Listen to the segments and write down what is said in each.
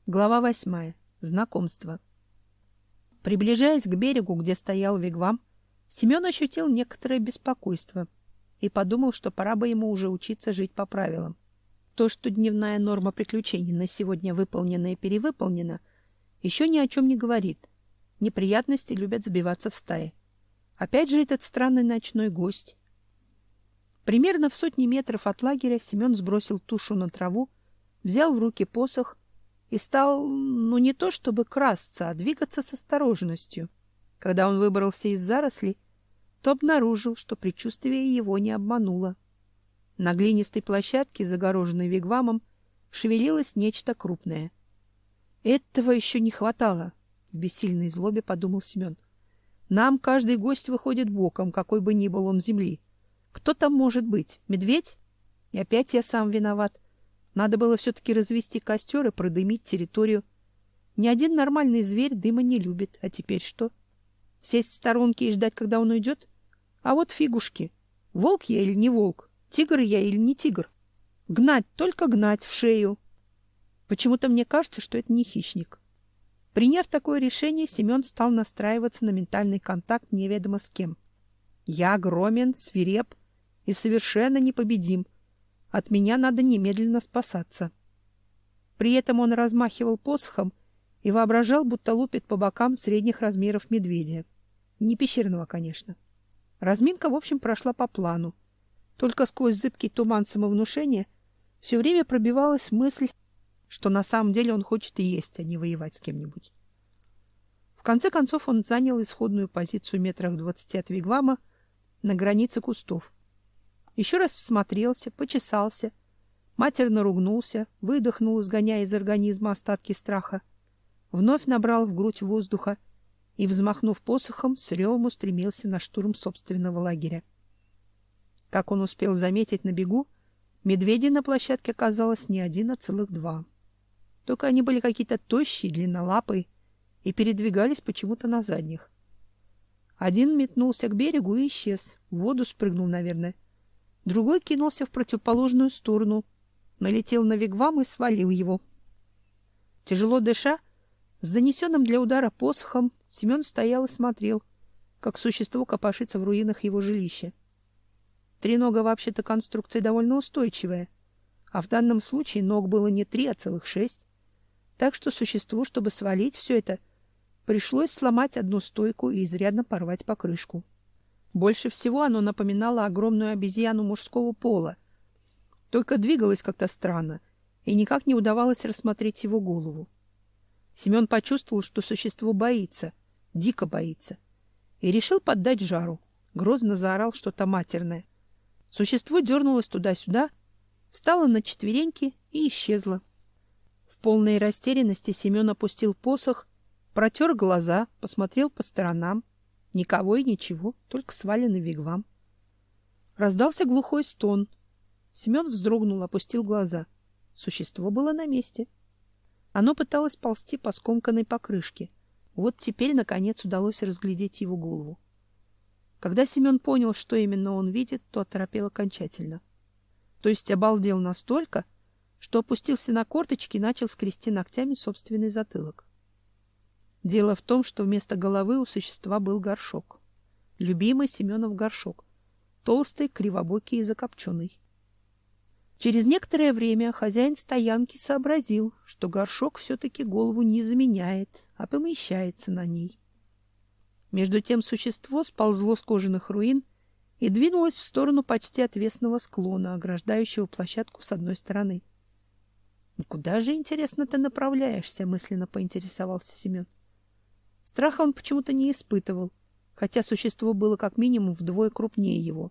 Глава 8. Знакомство. Приближаясь к берегу, где стоял вигвам, Семен ощутил некоторое беспокойство и подумал, что пора бы ему уже учиться жить по правилам. То, что дневная норма приключений на сегодня выполнена и перевыполнена, еще ни о чем не говорит. Неприятности любят забиваться в стае. Опять же этот странный ночной гость. Примерно в 100 метров от лагеря Семен сбросил тушу на траву, взял в руки посох и стал, не то чтобы красться, а двигаться с осторожностью. Когда он выбрался из зарослей, то обнаружил, что предчувствие его не обмануло. На глинистой площадке, загороженной вигвамом, шевелилось нечто крупное. Этого еще не хватало, в бессильной злобе подумал Семен. Нам каждый гость выходит боком, какой бы ни был он земли. Кто там может быть? Медведь? И опять я сам виноват. Надо было все-таки развести костер и продымить территорию. Ни один нормальный зверь дыма не любит. А теперь что? Сесть в сторонке и ждать, когда он уйдет? А вот фигушки. Волк я или не волк? Тигр я или не тигр? Гнать, только гнать в шею. Почему-то мне кажется, что это не хищник. Приняв такое решение, Семен стал настраиваться на ментальный контакт неведомо с кем. Я огромен, свиреп и совершенно непобедим. От меня надо немедленно спасаться. При этом он размахивал посохом и воображал, будто лупит по бокам средних размеров медведя. Не пещерного, конечно. Разминка, в общем, прошла по плану. Только сквозь зыбкий туман самовнушения все время пробивалась мысль, что на самом деле он хочет и есть, а не воевать с кем-нибудь. В конце концов он занял исходную позицию метрах 20 от вигвама на границе кустов. Еще раз всмотрелся, почесался, матерно ругнулся, выдохнул, изгоняя из организма остатки страха, вновь набрал в грудь воздуха и, взмахнув посохом, с ревом устремился на штурм собственного лагеря. Как он успел заметить на бегу, медведей на площадке оказалось не один, а целых 2. Только они были какие-то тощие, длиннолапые и передвигались почему-то на задних. Один метнулся к берегу и исчез, в воду спрыгнул, наверное. Другой кинулся в противоположную сторону, налетел на вигвам и свалил его. Тяжело дыша, с занесенным для удара посохом, Семен стоял и смотрел, как существо копошится в руинах его жилища. Тренога вообще-то конструкция довольно устойчивая, а в данном случае ног было не 3, а целых 6. Так что существу, чтобы свалить все это, пришлось сломать одну стойку и изрядно порвать покрышку. Больше всего оно напоминало огромную обезьяну мужского пола, только двигалось как-то странно, и никак не удавалось рассмотреть его голову. Семен почувствовал, что существо боится, дико боится, и решил поддать жару. Грозно заорал что-то матерное. Существо дернулось туда-сюда, встало на четвереньки и исчезло. В полной растерянности Семен опустил посох, протер глаза, посмотрел по сторонам. Никого и ничего, только сваленный вигвам. Раздался глухой стон. Семен вздрогнул, опустил глаза. Существо было на месте. Оно пыталось ползти по скомканной покрышке. Вот теперь, наконец, удалось разглядеть его голову. Когда Семен понял, что именно он видит, то оторопел окончательно. То есть обалдел настолько, что опустился на корточки и начал скрести ногтями собственный затылок. Дело в том, что вместо головы у существа был горшок. Любимый Семенов горшок. Толстый, кривобокий и закопченый. Через некоторое время хозяин стоянки сообразил, что горшок все-таки голову не заменяет, а помещается на ней. Между тем существо сползло с кожаных руин и двинулось в сторону почти отвесного склона, ограждающего площадку с одной стороны. — Куда же, интересно, ты направляешься? — мысленно поинтересовался Семен. Страха он почему-то не испытывал, хотя существо было как минимум вдвое крупнее его.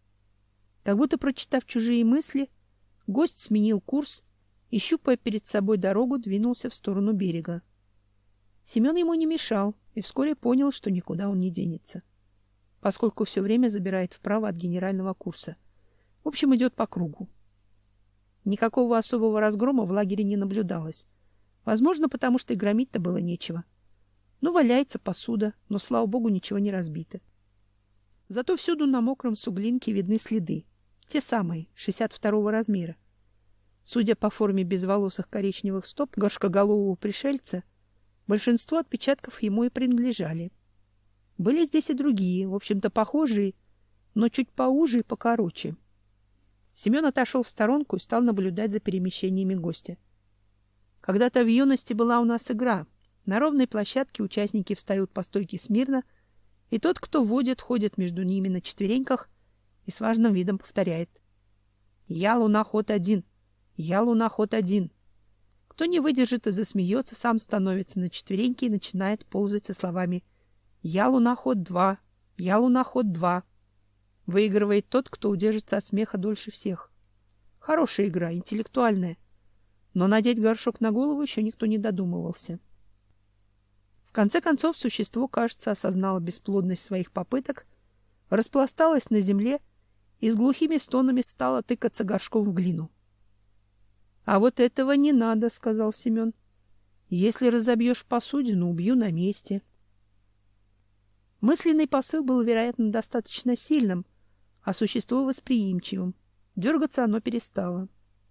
Как будто прочитав чужие мысли, гость сменил курс и, щупая перед собой дорогу, двинулся в сторону берега. Семен ему не мешал и вскоре понял, что никуда он не денется, поскольку все время забирает вправо от генерального курса. В общем, идет по кругу. Никакого особого разгрома в лагере не наблюдалось. Возможно, потому что и громить-то было нечего. Валяется посуда, но, слава богу, ничего не разбито. Зато всюду на мокром суглинке видны следы. Те самые, 62-го размера. Судя по форме безволосых коричневых стоп горшкоголового пришельца, большинство отпечатков ему и принадлежали. Были здесь и другие, в общем-то похожие, но чуть поуже и покороче. Семен отошел в сторонку и стал наблюдать за перемещениями гостя. Когда-то в юности была у нас игра. На ровной площадке участники встают по стойке смирно, и тот, кто водит, ходит между ними на четвереньках и с важным видом повторяет: «Я луноход-1! Я луноход-1!» Кто не выдержит и засмеется, сам становится на четвереньки и начинает ползать со словами: «Я луноход-2! Я луноход-2!» Выигрывает тот, кто удержится от смеха дольше всех. Хорошая игра, интеллектуальная. Но надеть горшок на голову еще никто не додумывался. В конце концов, существо, кажется, осознало бесплодность своих попыток, распласталось на земле и с глухими стонами стало тыкаться горшком в глину. — А вот этого не надо, — сказал Семен. — Если разобьешь посудину, убью на месте. Мысленный посыл был, вероятно, достаточно сильным, а существо восприимчивым. Дергаться оно перестало.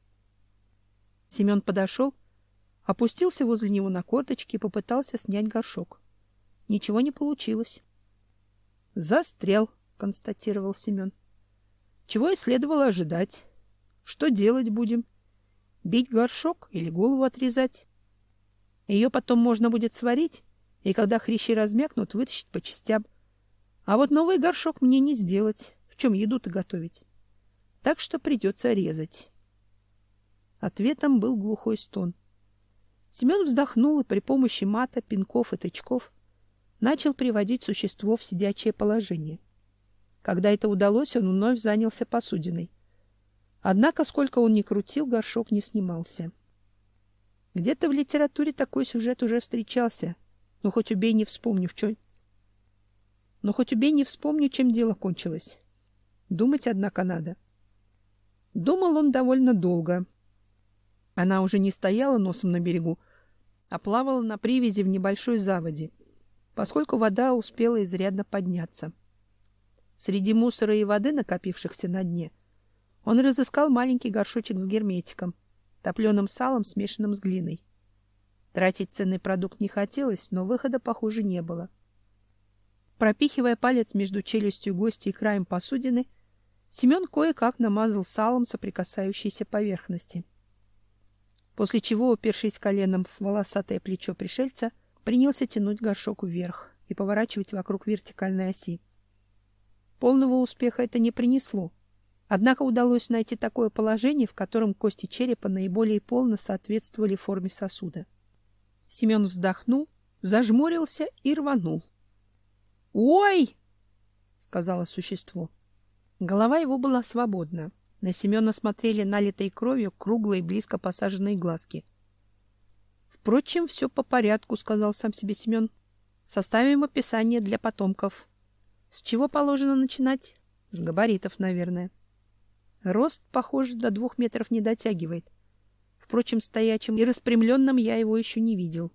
Семен подошел, опустился возле него на корточки и попытался снять горшок. Ничего не получилось. — Застрял, — констатировал Семен. — Чего и следовало ожидать. Что делать будем? Бить горшок или голову отрезать? Ее потом можно будет сварить, и когда хрящи размякнут, вытащить по частям. А вот новый горшок мне не сделать. В чем еду-то готовить? Так что придется резать. Ответом был глухой стон. Семен вздохнул и при помощи мата, пинков и тычков начал приводить существо в сидячее положение. Когда это удалось, он вновь занялся посудиной. Однако, сколько он ни крутил, горшок не снимался. Где-то в литературе такой сюжет уже встречался. Но хоть убей, не вспомню, чем дело кончилось. Думать, однако, надо. Думал он довольно долго. Она уже не стояла носом на берегу, а плавала на привязи в небольшой заводе, поскольку вода успела изрядно подняться. Среди мусора и воды, накопившихся на дне, он разыскал маленький горшочек с герметиком, топленым салом, смешанным с глиной. Тратить ценный продукт не хотелось, но выхода, похоже, не было. Пропихивая палец между челюстью гостя и краем посудины, Семен кое-как намазал салом соприкасающиеся поверхности. После чего, упершись коленом в волосатое плечо пришельца, принялся тянуть горшок вверх и поворачивать вокруг вертикальной оси. Полного успеха это не принесло. Однако удалось найти такое положение, в котором кости черепа наиболее полно соответствовали форме сосуда. Семен вздохнул, зажмурился и рванул. «Ой!» — сказала существо. Голова его была свободна. На Семена смотрели налитые кровью круглые, близко посаженные глазки. «Впрочем, все по порядку», — сказал сам себе Семен. «Составим описание для потомков. С чего положено начинать? С габаритов, наверное. Рост, похоже, до 2 метров не дотягивает. Впрочем, стоячим и распрямленным я его еще не видел.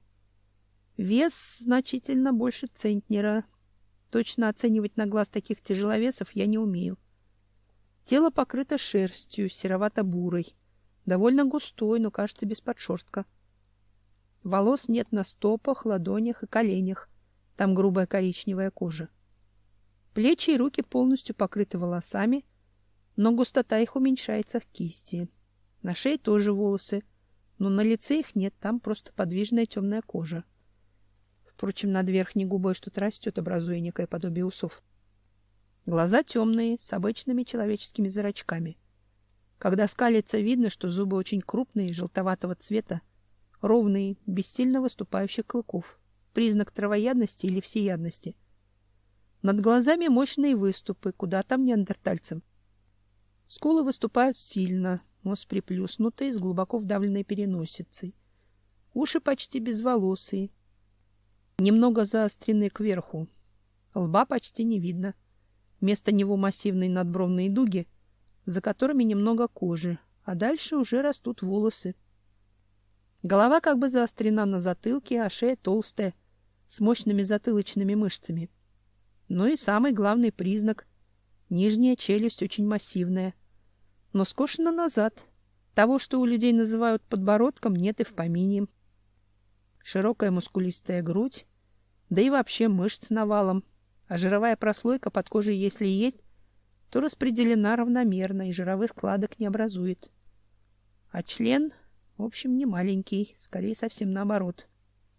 Вес значительно больше центнера. Точно оценивать на глаз таких тяжеловесов я не умею. Тело покрыто шерстью, серовато-бурой, довольно густой, но, кажется, без подшерстка. Волос нет на стопах, ладонях и коленях. Там грубая коричневая кожа. Плечи и руки полностью покрыты волосами, но густота их уменьшается к кисти. На шее тоже волосы, но на лице их нет, там просто подвижная темная кожа. Впрочем, над верхней губой что-то растет, образуя некое подобие усов. Глаза темные, с обычными человеческими зрачками. Когда скалится, видно, что зубы очень крупные, желтоватого цвета, ровные, без сильно выступающих клыков. Признак травоядности или всеядности. Над глазами мощные выступы, куда там неандертальцам. Скулы выступают сильно, нос приплюснутый, с глубоко вдавленной переносицей. Уши почти безволосые, немного заострены кверху. Лба почти не видно. Вместо него массивные надбровные дуги, за которыми немного кожи, а дальше уже растут волосы. Голова как бы заострена на затылке, а шея толстая, с мощными затылочными мышцами. Ну и самый главный признак — нижняя челюсть очень массивная, но скошена назад, Того, что у людей называют подбородком, нет и в помине. Широкая мускулистая грудь, да и вообще мышц навалом, а жировая прослойка под кожей, если и есть, то распределена равномерно и жировых складок не образует. А член, в общем, не маленький, скорее совсем наоборот.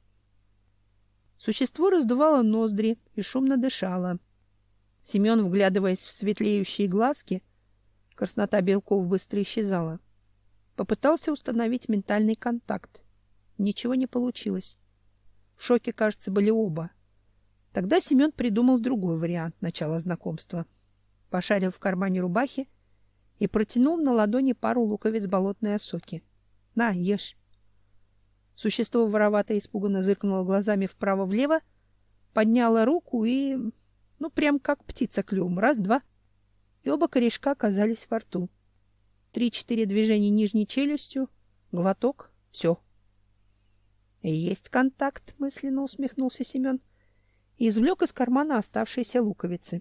Существо раздувало ноздри и шумно дышало. Семен, вглядываясь в светлеющие глазки, краснота белков быстро исчезала, попытался установить ментальный контакт. Ничего не получилось. В шоке, кажется, были оба. Тогда Семен придумал другой вариант начала знакомства. Пошарил в кармане рубахи и протянул на ладони пару луковиц болотной осоки. На, ешь. Существо воровато и испуганно зыркнуло глазами вправо-влево, подняло руку и, прям как птица клювом, раз-два, и оба корешка оказались во рту. 3-4 движения нижней челюстью, глоток, все. Есть контакт, мысленно усмехнулся Семен и извлек из кармана оставшиеся луковицы.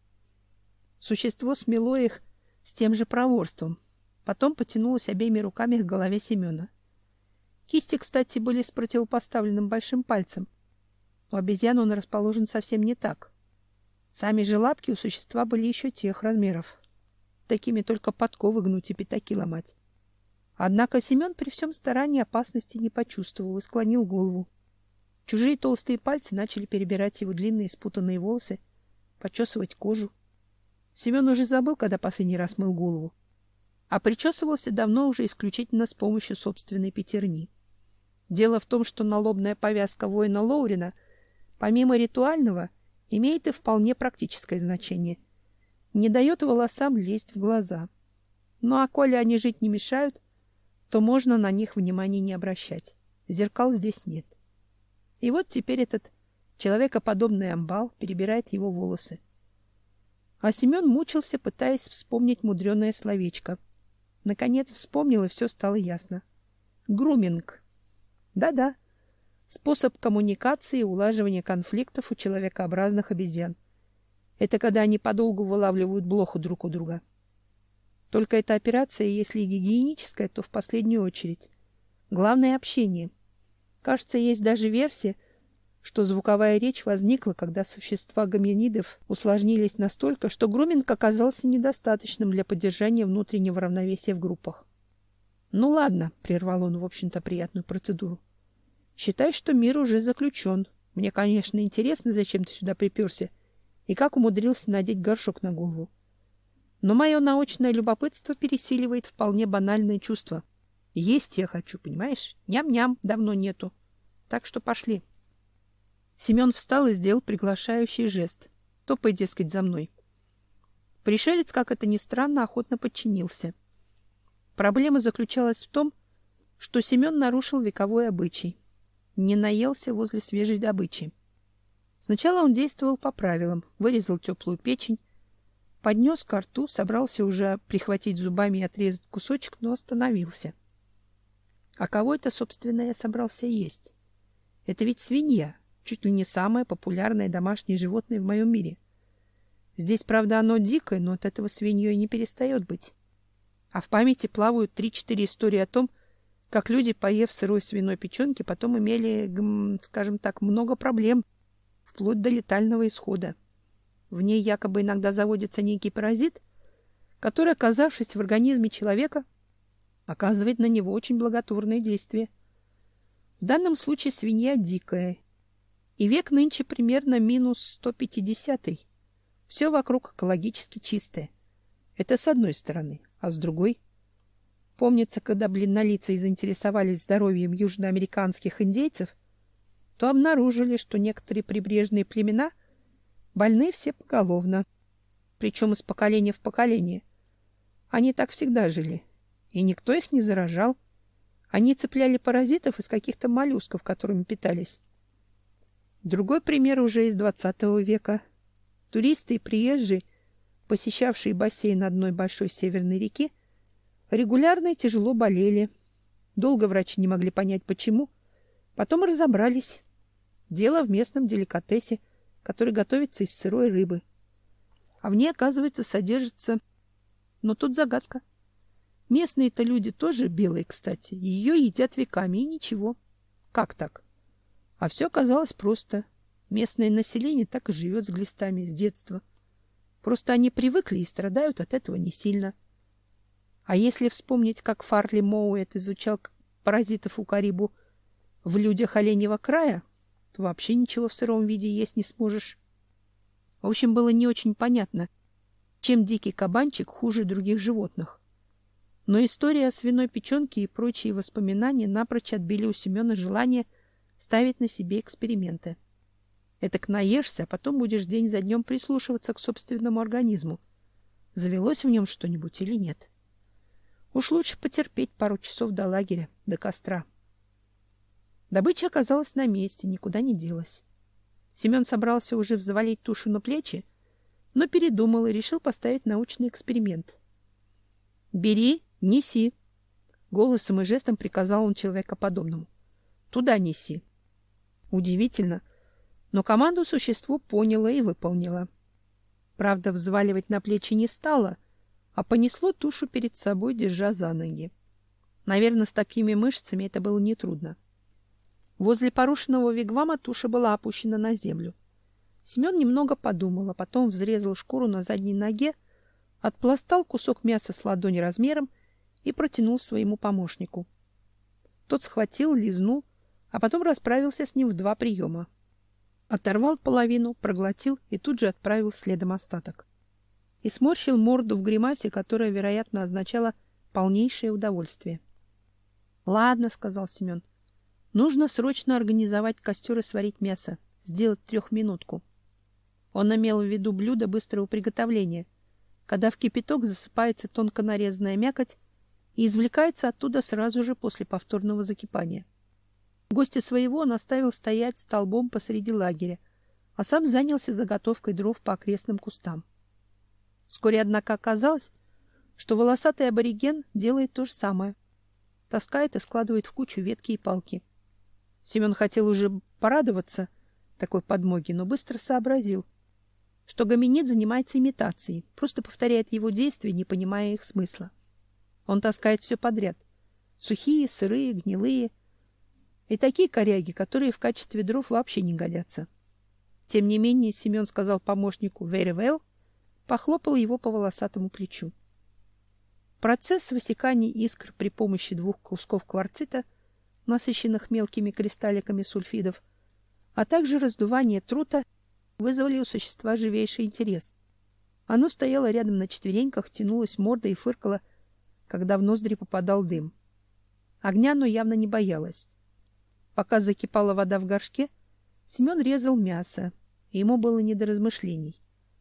Существо смело их с тем же проворством, потом потянулось обеими руками к голове Семена. Кисти, кстати, были с противопоставленным большим пальцем. У обезьян он расположен совсем не так. Сами же лапки у существа были еще тех размеров. Такими только подковы гнуть и пятаки ломать. Однако Семен при всем старании опасности не почувствовал и склонил голову. Чужие толстые пальцы начали перебирать его длинные спутанные волосы, почесывать кожу. Семен уже забыл, когда последний раз мыл голову, а причесывался давно уже исключительно с помощью собственной пятерни. Дело в том, что налобная повязка воина Лоурина, помимо ритуального, имеет и вполне практическое значение. Не дает волосам лезть в глаза. Ну а коли они жить не мешают, то можно на них внимания не обращать. Зеркал здесь нет. И вот теперь этот человекоподобный амбал перебирает его волосы. А Семен мучился, пытаясь вспомнить мудреное словечко. Наконец вспомнил, и все стало ясно. Груминг. Да-да. Способ коммуникации и улаживания конфликтов у человекообразных обезьян. Это когда они подолгу вылавливают блоху друг у друга. Только эта операция, если и гигиеническая, то в последнюю очередь. Главное — общение. Кажется, есть даже версия, что звуковая речь возникла, когда существа гоминидов усложнились настолько, что груминг оказался недостаточным для поддержания внутреннего равновесия в группах. Ну ладно, прервал он, в общем-то, приятную процедуру. Считай, что мир уже заключен. Мне, конечно, интересно, зачем ты сюда приперся и как умудрился надеть горшок на голову. Но мое научное любопытство пересиливает вполне банальное чувство. Есть я хочу, понимаешь? Ням-ням давно нету. Так что пошли. Семен встал и сделал приглашающий жест. Топай, дескать, за мной. Пришелец, как это ни странно, охотно подчинился. Проблема заключалась в том, что Семен нарушил вековой обычай. Не наелся возле свежей добычи. Сначала он действовал по правилам, вырезал теплую печень, поднес ко рту, собрался уже прихватить зубами и отрезать кусочек, но остановился. А кого это, собственно, я собрался есть? Это ведь свинья, чуть ли не самое популярное домашнее животное в моем мире. Здесь, правда, оно дикое, но от этого свиньей не перестает быть. А в памяти плавают 3-4 истории о том, как люди, поев сырой свиной печенки, потом имели, скажем так, много проблем, вплоть до летального исхода. В ней якобы иногда заводится некий паразит, который, оказавшись в организме человека, оказывает на него очень благотворное действие. В данном случае свинья дикая, и век нынче примерно минус 150-й. Все вокруг экологически чистое. Это с одной стороны, а с другой... Помнится, когда бледнолицые заинтересовались здоровьем южноамериканских индейцев, то обнаружили, что некоторые прибрежные племена больны все поголовно, причем из поколения в поколение. Они так всегда жили, и никто их не заражал. Они цепляли паразитов из каких-то моллюсков, которыми питались. Другой пример уже из 20 века. Туристы и приезжие, посещавшие бассейн одной большой северной реки, регулярно и тяжело болели. Долго врачи не могли понять, почему. Потом разобрались. Дело в местном деликатесе, который готовится из сырой рыбы. А в ней, оказывается, содержится... Но тут загадка. Местные-то люди тоже белые, кстати. Ее едят веками, и ничего. Как так? А все оказалось просто. Местное население так и живет с глистами с детства. Просто они привыкли и страдают от этого не сильно. А если вспомнить, как Фарли Моуэт изучал паразитов у Карибу в людях Оленьего края, то вообще ничего в сыром виде есть не сможешь. В общем, было не очень понятно, чем дикий кабанчик хуже других животных. Но история о свиной печенке и прочие воспоминания напрочь отбили у Семена желание ставить на себе эксперименты. Этак наешься, а потом будешь день за днем прислушиваться к собственному организму. Завелось в нем что-нибудь или нет. Уж лучше потерпеть пару часов до лагеря, до костра. Добыча оказалась на месте, никуда не делась. Семен собрался уже взвалить тушу на плечи, но передумал и решил поставить научный эксперимент. «Бери, неси!» Голосом и жестом приказал он человекоподобному. «Туда неси!» Удивительно, но команду существо поняло и выполнило. Правда, взваливать на плечи не стало, а понесло тушу перед собой, держа за ноги. Наверное, с такими мышцами это было нетрудно. Возле порушенного вигвама туша была опущена на землю. Семен немного подумал, а потом взрезал шкуру на задней ноге, отпластал кусок мяса с ладони размером и протянул своему помощнику. Тот схватил, лизнул, а потом расправился с ним в 2 приема. Оторвал половину, проглотил и тут же отправил следом остаток. И сморщил морду в гримасе, которая, вероятно, означала полнейшее удовольствие. — Ладно, — сказал Семен, — нужно срочно организовать костер и сварить мясо, сделать 3-минутку. Он имел в виду блюдо быстрого приготовления, когда в кипяток засыпается тонко нарезанная мякоть и извлекается оттуда сразу же после повторного закипания. Гостя своего он оставил стоять столбом посреди лагеря, а сам занялся заготовкой дров по окрестным кустам. Вскоре, однако, оказалось, что волосатый абориген делает то же самое. Таскает и складывает в кучу ветки и палки. Семен хотел уже порадоваться такой подмоге, но быстро сообразил, что гоминид занимается имитацией, просто повторяет его действия, не понимая их смысла. Он таскает все подряд. Сухие, сырые, гнилые. И такие коряги, которые в качестве дров вообще не годятся. Тем не менее, Семен сказал помощнику «very well», похлопал его по волосатому плечу. Процесс высекания искр при помощи 2 кусков кварцита, насыщенных мелкими кристалликами сульфидов, а также раздувание трута вызвали у существа живейший интерес. Оно стояло рядом на четвереньках, тянулось мордой и фыркало, когда в ноздри попадал дым. Огня оно явно не боялось. Пока закипала вода в горшке, Семен резал мясо, и ему было не до размышлений.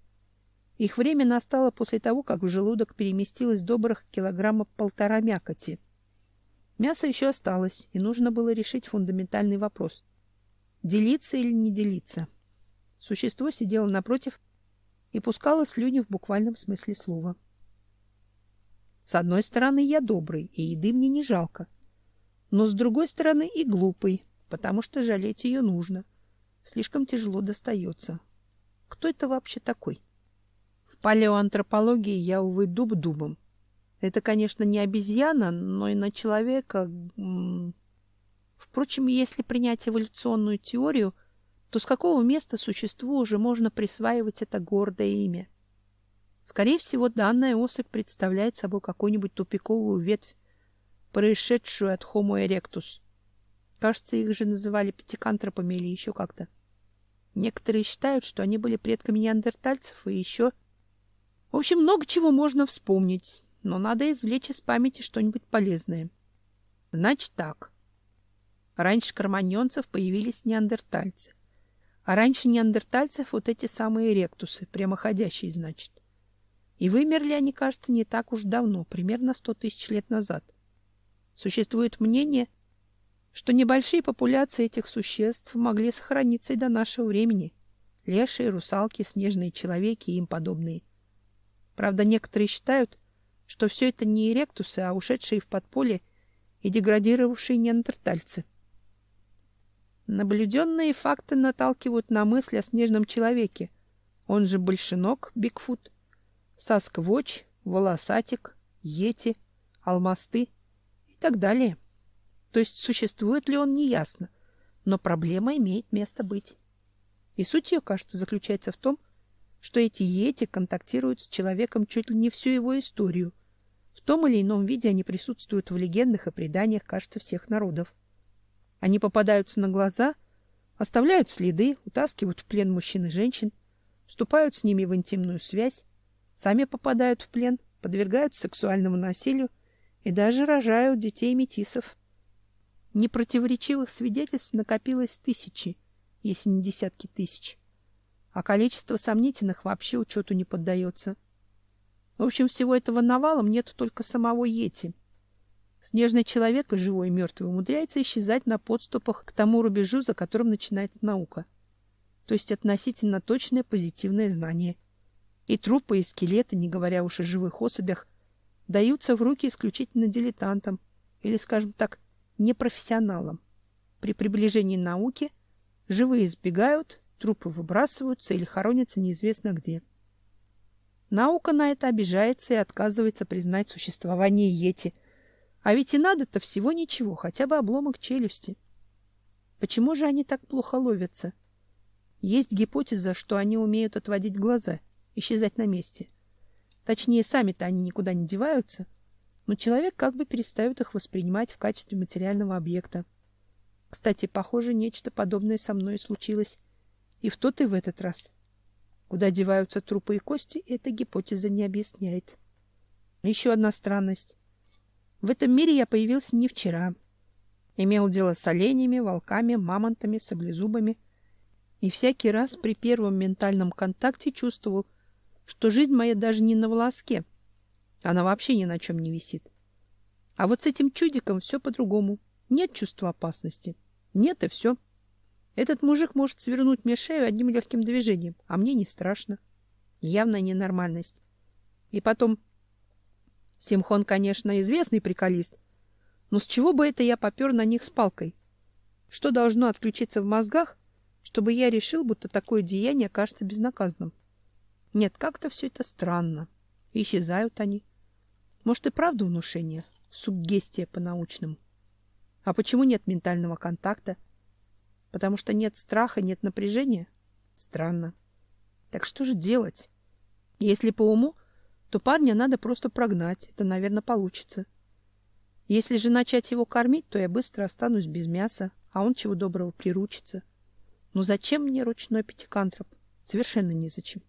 Их время настало после того, как в желудок переместилось добрых 1,5 килограмма мякоти. Мясо еще осталось, и нужно было решить фундаментальный вопрос: делиться или не делиться. Существо сидело напротив и пускало слюни в буквальном смысле слова. С одной стороны, я добрый, и еды мне не жалко. Но с другой стороны и глупый, потому что жалеть ее нужно. Слишком тяжело достается. Кто это вообще такой? В палеоантропологии я, увы, дуб дубом. Это, конечно, не обезьяна, но и на человека... Впрочем, если принять эволюционную теорию, то с какого места существу уже можно присваивать это гордое имя? Скорее всего, данная особь представляет собой какую-нибудь тупиковую ветвь, происшедшую от Homo erectus. Кажется, их же называли пятикантропами или еще как-то. Некоторые считают, что они были предками неандертальцев и еще... В общем, много чего можно вспомнить, но надо извлечь из памяти что-нибудь полезное. Значит так. Раньше кроманьонцев появились неандертальцы. А раньше неандертальцев вот эти самые ректусы, прямоходящие, значит. И вымерли они, кажется, не так уж давно, примерно 100 тысяч лет назад. Существует мнение, что небольшие популяции этих существ могли сохраниться и до нашего времени. Лешие, русалки, снежные человеки и им подобные. Правда, некоторые считают, что все это не эректусы, а ушедшие в подполье и деградировавшие неандертальцы. Наблюденные факты наталкивают на мысль о снежном человеке, он же большеног, Бигфут, Сасквотч, волосатик, йети, алмасты и так далее. То есть существует ли он, неясно, но проблема имеет место быть. И суть ее, кажется, заключается в том, что эти йети контактируют с человеком чуть ли не всю его историю. В том или ином виде они присутствуют в легендах и преданиях, кажется, всех народов. Они попадаются на глаза, оставляют следы, утаскивают в плен мужчин и женщин, вступают с ними в интимную связь, сами попадают в плен, подвергают сексуальному насилию и даже рожают детей-метисов. Непротиворечивых свидетельств накопилось тысячи, если не десятки тысяч, а количество сомнительных вообще учету не поддается. В общем, всего этого навалом нет только самого йети. Снежный человек, и живой, и мертвый, умудряется исчезать на подступах к тому рубежу, за которым начинается наука. То есть относительно точное позитивное знание. И трупы, и скелеты, не говоря уж о живых особях, даются в руки исключительно дилетантам, или, скажем так, непрофессионалам. При приближении науки живые сбегают, трупы выбрасываются или хоронятся неизвестно где. Наука на это обижается и отказывается признать существование йети. А ведь и надо-то всего ничего, хотя бы обломок челюсти. Почему же они так плохо ловятся? Есть гипотеза, что они умеют отводить глаза, исчезать на месте. Точнее, сами-то они никуда не деваются, но человек как бы перестает их воспринимать в качестве материального объекта. Кстати, похоже, нечто подобное со мной случилось и в тот, и в этот раз. Куда деваются трупы и кости, эта гипотеза не объясняет. Еще одна странность. В этом мире я появился не вчера. Имел дело с оленями, волками, мамонтами, саблезубами. И всякий раз при первом ментальном контакте чувствовал, что жизнь моя даже не на волоске. Она вообще ни на чем не висит. А вот с этим чудиком все по-другому. Нет чувства опасности. Нет, и все. Этот мужик может свернуть мне шею одним легким движением, а мне не страшно. Явная ненормальность. И потом... Симхон, конечно, известный приколист, но с чего бы это я попер на них с палкой? Что должно отключиться в мозгах, чтобы я решил, будто такое деяние кажется безнаказанным? Нет, как-то все это странно. Исчезают они. Может, и правда внушение? Суггестия по-научному. А почему нет ментального контакта? Потому что нет страха, нет напряжения? Странно. Так что же делать? Если по уму, то парня надо просто прогнать. Это, наверное, получится. Если же начать его кормить, то я быстро останусь без мяса, а он чего доброго приручится. Но зачем мне ручной пятикантроп? Совершенно незачем.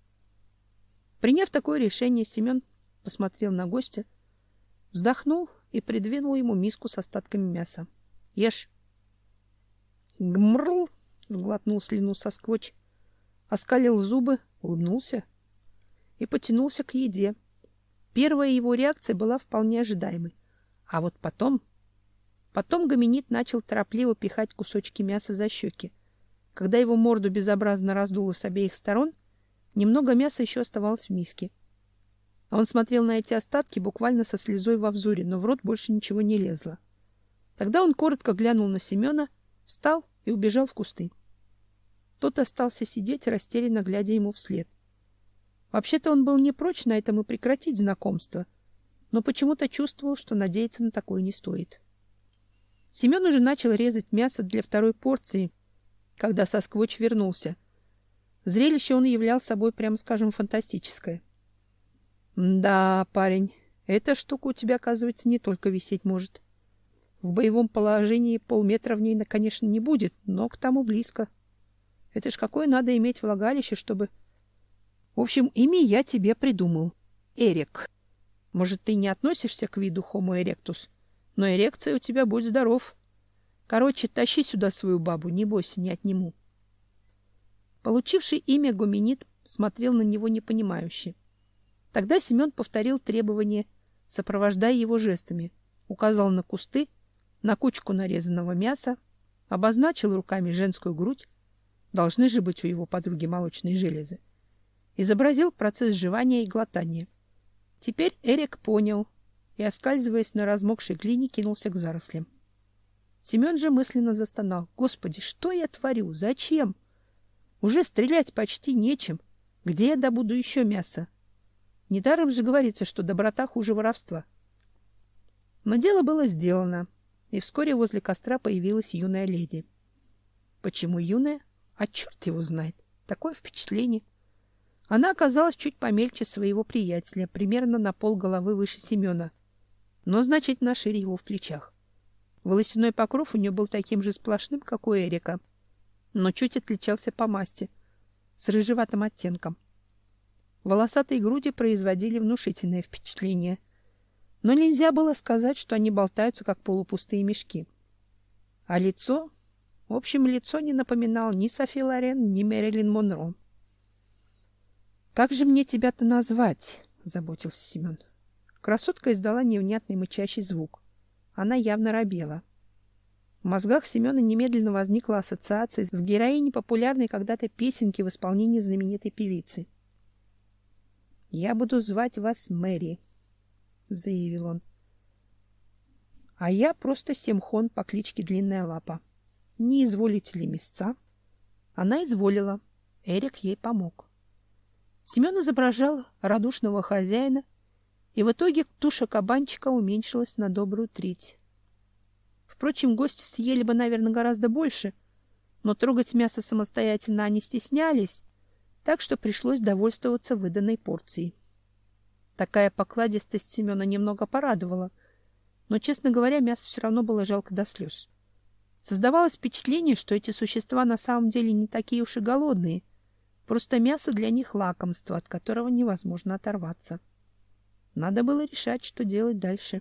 Приняв такое решение, Семен посмотрел на гостя, вздохнул и придвинул ему миску с остатками мяса. Ешь. Гмрл, сглотнул слюну сосквоч, оскалил зубы, улыбнулся и потянулся к еде. Первая его реакция была вполне ожидаемой. А вот потом гоминид начал торопливо пихать кусочки мяса за щеки. Когда его морду безобразно раздуло с обеих сторон, немного мяса еще оставалось в миске. Он смотрел на эти остатки буквально со слезой во взоре, но в рот больше ничего не лезло. Тогда он коротко глянул на Семена, встал и убежал в кусты. Тот остался сидеть, растерянно глядя ему вслед. Вообще-то он был не прочь на этом и прекратить знакомство, но почему-то чувствовал, что надеяться на такое не стоит. Семен уже начал резать мясо для второй порции, когда Сосквоч вернулся. Зрелище он являл собой, прямо скажем, фантастическое. Да, парень, эта штука у тебя, оказывается, не только висеть может. В боевом положении полметра в ней, конечно, не будет, но к тому близко. Это ж какое надо иметь влагалище, чтобы... В общем, имя я тебе придумал. Эрик. Может, ты не относишься к виду Homo erectus, но эрекция у тебя, будь здоров. Короче, тащи сюда свою бабу, не бойся, не отниму. Получивший имя гоминид смотрел на него непонимающе. Тогда Семен повторил требование, сопровождая его жестами, указал на кусты, на кучку нарезанного мяса, обозначил руками женскую грудь, должны же быть у его подруги молочные железы, изобразил процесс жевания и глотания. Теперь Эрик понял и, оскальзываясь на размокшей глине, кинулся к зарослям. Семен же мысленно застонал. Господи, что я творю? Зачем? Уже стрелять почти нечем. Где я добуду еще мяса? Недаром же говорится, что доброта хуже воровства. Но дело было сделано, и вскоре возле костра появилась юная леди. Почему юная? А черт его знает. Такое впечатление. Она оказалась чуть помельче своего приятеля, примерно на полголовы выше Семена, но значительно шире его в плечах. Волосяной покров у нее был таким же сплошным, как у Эрика, но чуть отличался по масти, с рыжеватым оттенком. Волосатые груди производили внушительное впечатление, но нельзя было сказать, что они болтаются, как полупустые мешки. А лицо... В общем, лицо не напоминало ни Софи Лорен, ни Мэрилин Монро. «Как же мне тебя-то назвать?» — заботился Семен. Красотка издала невнятный мычащий звук. Она явно робела. В мозгах Семена немедленно возникла ассоциация с героиней популярной когда-то песенки в исполнении знаменитой певицы. «Я буду звать вас Мэри», — заявил он. «А я просто Семхон по кличке Длинная Лапа. Не изволите ли, места?» Она изволила. Эрик ей помог. Семен изображал радушного хозяина, и в итоге туша кабанчика уменьшилась на добрую треть. Впрочем, гости съели бы, наверное, гораздо больше, но трогать мясо самостоятельно они стеснялись, так что пришлось довольствоваться выданной порцией. Такая покладистость Семена немного порадовала, но, честно говоря, мясо все равно было жалко до слез. Создавалось впечатление, что эти существа на самом деле не такие уж и голодные, просто мясо для них лакомство, от которого невозможно оторваться. Надо было решать, что делать дальше.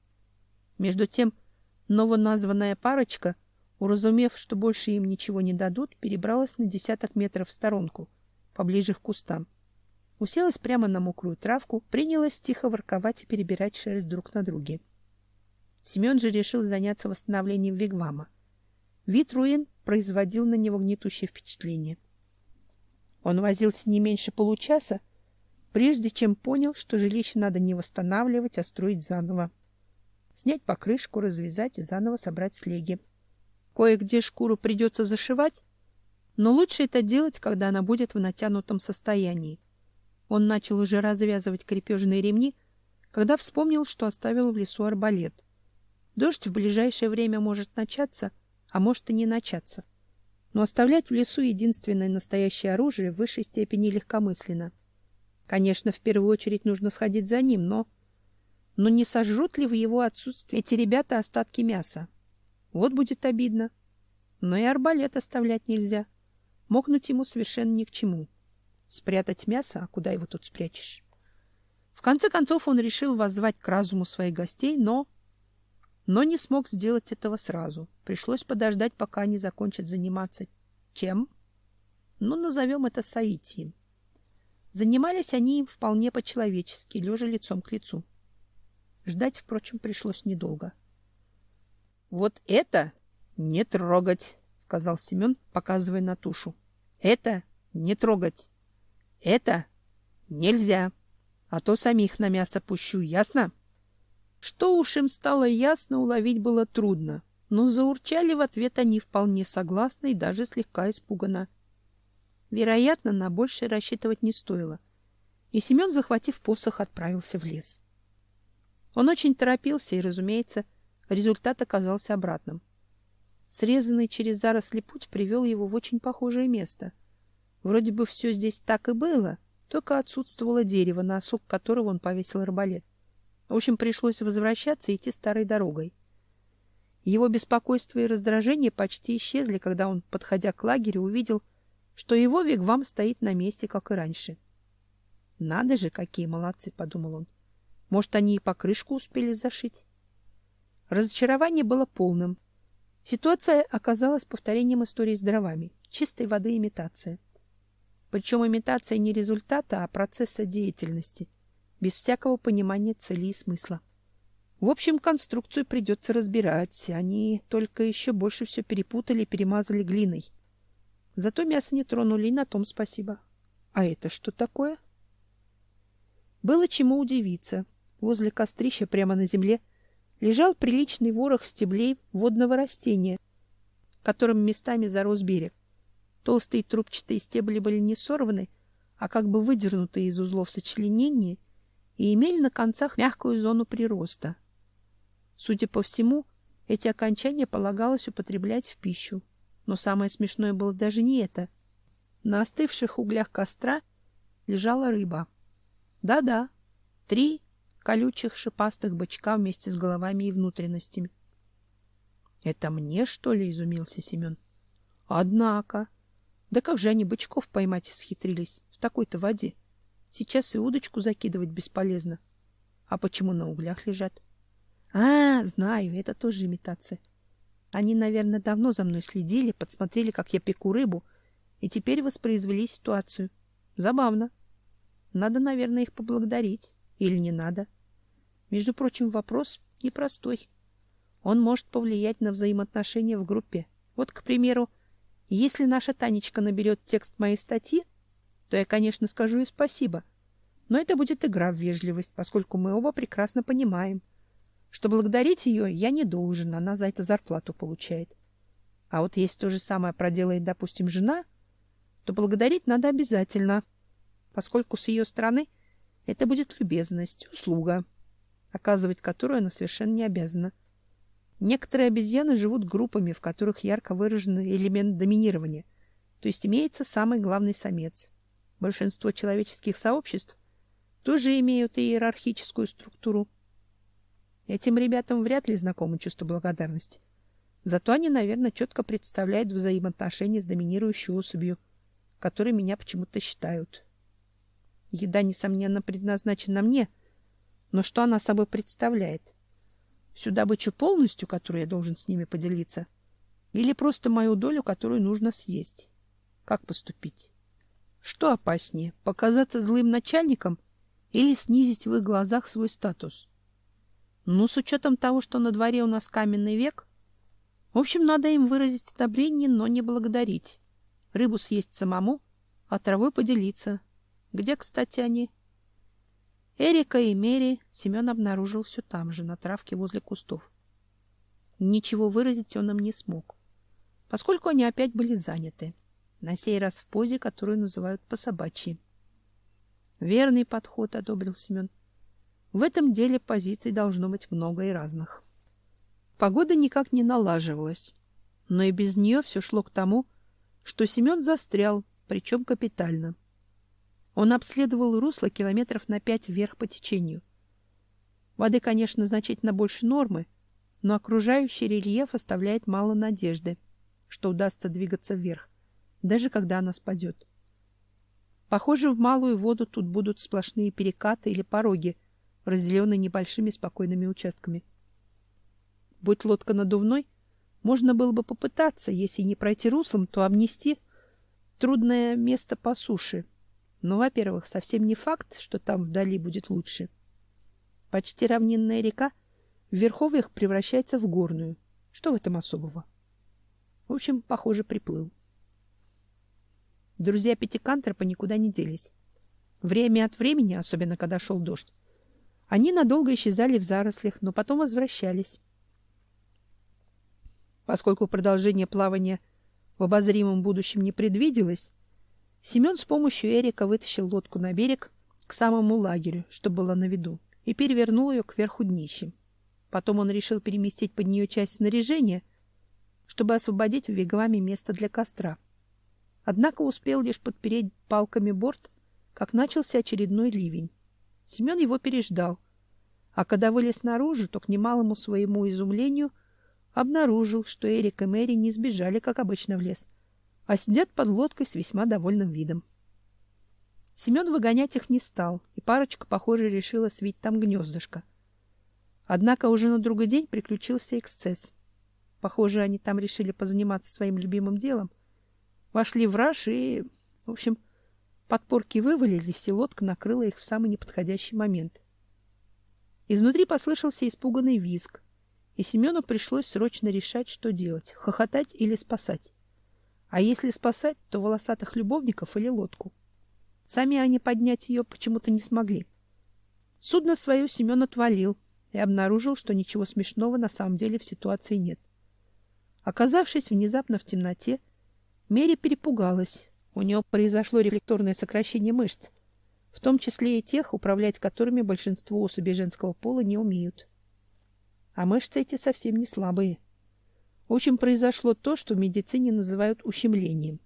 Между тем, новоназванная парочка, уразумев, что больше им ничего не дадут, перебралась на 10 метров в сторонку, поближе к кустам. Уселась прямо на мокрую травку, принялась тихо ворковать и перебирать шерсть друг на друге. Семен же решил заняться восстановлением вигвама. Вид руин производил на него гнетущее впечатление. Он возился не меньше получаса, прежде чем понял, что жилище надо не восстанавливать, а строить заново. Снять покрышку, развязать и заново собрать слеги. Кое-где шкуру придется зашивать, но лучше это делать, когда она будет в натянутом состоянии. Он начал уже развязывать крепежные ремни, когда вспомнил, что оставил в лесу арбалет. Дождь в ближайшее время может начаться, а может и не начаться. Но оставлять в лесу единственное настоящее оружие в высшей степени легкомысленно. Конечно, в первую очередь нужно сходить за ним, но не сожрут ли в его отсутствии эти ребята остатки мяса? Вот будет обидно. Но и арбалет оставлять нельзя. Мокнуть ему совершенно ни к чему. Спрятать мясо, а куда его тут спрячешь? В конце концов он решил воззвать к разуму своих гостей, но не смог сделать этого сразу. Пришлось подождать, пока они закончат заниматься чем? Назовем это соитием. Занимались они им вполне по-человечески, лежа лицом к лицу. Ждать, впрочем, пришлось недолго. — Вот это не трогать, — сказал Семен, показывая на тушу. — Это не трогать. Это нельзя, а то самих на мясо пущу, ясно? Что уж им стало ясно, уловить было трудно, но заурчали в ответ они вполне согласно и даже слегка испуганно. Вероятно, на большее рассчитывать не стоило, и Семен, захватив посох, отправился в лес. Он очень торопился, и, разумеется, результат оказался обратным. Срезанный через заросли путь привел его в очень похожее место. Вроде бы все здесь так и было, только отсутствовало дерево, на осок которого он повесил арбалет. В общем, пришлось возвращаться и идти старой дорогой. Его беспокойство и раздражение почти исчезли, когда он, подходя к лагерю, увидел, что его вигвам стоит на месте, как и раньше. «Надо же, какие молодцы!» — подумал он. «Может, они и покрышку успели зашить?» Разочарование было полным. Ситуация оказалась повторением истории с дровами. Чистой воды имитация. Причем имитация не результата, а процесса деятельности, без всякого понимания цели и смысла. В общем, конструкцию придется разбирать. Они только еще больше все перепутали и перемазали глиной. Зато мясо не тронули, и на том спасибо. А это что такое? Было чему удивиться. Возле кострища прямо на земле лежал приличный ворох стеблей водного растения, которым местами зарос берег. Толстые трубчатые стебли были не сорваны, а как бы выдернуты из узлов сочленения и имели на концах мягкую зону прироста. Судя по всему, эти окончания полагалось употреблять в пищу. Но самое смешное было даже не это. На остывших углях костра лежала рыба. Да-да, 3 колючих шипастых бычка вместе с головами и внутренностями. — Это мне, что ли? — изумился Семен. — Однако! Да как же они бычков поймать исхитрились в такой-то воде? Сейчас и удочку закидывать бесполезно. А почему на углях лежат? Знаю, это тоже имитация. Они, наверное, давно за мной следили, подсмотрели, как я пеку рыбу, и теперь воспроизвели ситуацию. Забавно. Надо, наверное, их поблагодарить. Или не надо? Между прочим, вопрос непростой. Он может повлиять на взаимоотношения в группе. Вот, к примеру, если наша Танечка наберет текст моей статьи, то я, конечно, скажу ей спасибо. Но это будет игра в вежливость, поскольку мы оба прекрасно понимаем, что благодарить ее я не должен, она за это зарплату получает. А вот если то же самое проделает, допустим, жена, то благодарить надо обязательно, поскольку с ее стороны это будет любезность, услуга, оказывать которую она совершенно не обязана. Некоторые обезьяны живут группами, в которых ярко выражен элемент доминирования, то есть имеется самый главный самец. Большинство человеческих сообществ тоже имеют иерархическую структуру. Этим ребятам вряд ли знакомо чувство благодарности. Зато они, наверное, четко представляют взаимоотношения с доминирующей особью, которой меня почему-то считают. Еда, несомненно, предназначена мне, но что она собой представляет? Всю добычу полностью, которую я должен с ними поделиться, или просто мою долю, которую нужно съесть? Как поступить? Что опаснее, показаться злым начальником или снизить в их глазах свой статус? Ну, с учетом того, что на дворе у нас каменный век, в общем, надо им выразить одобрение, но не благодарить. Рыбу съесть самому, а травой поделиться. Где, кстати, они? Эрика и Мери Семен обнаружил все там же, на травке возле кустов. Ничего выразить он им не смог, поскольку они опять были заняты, на сей раз в позе, которую называют по-собачьи. Верный подход, одобрил Семен. В этом деле позиций должно быть много и разных. Погода никак не налаживалась, но и без нее все шло к тому, что Семен застрял, причем капитально. Он обследовал русло километров на 5 вверх по течению. Воды, конечно, значительно больше нормы, но окружающий рельеф оставляет мало надежды, что удастся двигаться вверх, даже когда она спадет. Похоже, в малую воду тут будут сплошные перекаты или пороги, разделенные небольшими спокойными участками. Будь лодка надувной, можно было бы попытаться, если не пройти руслом, то обнести трудное место по суше. Но, во-первых, совсем не факт, что там вдали будет лучше. Почти равнинная река в верховьях превращается в горную. Что в этом особого? В общем, похоже, приплыл. Друзья Пятикантропа никуда не делись. Время от времени, особенно когда шел дождь, они надолго исчезали в зарослях, но потом возвращались. Поскольку продолжение плавания в обозримом будущем не предвиделось, Семен с помощью Эрика вытащил лодку на берег к самому лагерю, что было на виду, и перевернул ее кверху днищем. Потом он решил переместить под нее часть снаряжения, чтобы освободить в вигваме место для костра. Однако успел лишь подпереть палками борт, как начался очередной ливень. Семен его переждал, а когда вылез наружу, то к немалому своему изумлению обнаружил, что Эрик и Мэри не сбежали, как обычно, в лес, а сидят под лодкой с весьма довольным видом. Семен выгонять их не стал, и парочка, похоже, решила свить там гнездышко. Однако уже на другой день приключился эксцесс. Похоже, они там решили позаниматься своим любимым делом, вошли в раж и, в общем, подпорки вывалились, и лодка накрыла их в самый неподходящий момент. Изнутри послышался испуганный визг, и Семену пришлось срочно решать, что делать: хохотать или спасать. А если спасать, то волосатых любовников или лодку. Сами они поднять ее почему-то не смогли. Судно свое Семен отвалил и обнаружил, что ничего смешного на самом деле в ситуации нет. Оказавшись внезапно в темноте, Мери перепугалась. У нее произошло рефлекторное сокращение мышц, в том числе и тех, управлять которыми большинство особей женского пола не умеют. А мышцы эти совсем не слабые. В общем, произошло то, что в медицине называют ущемлением.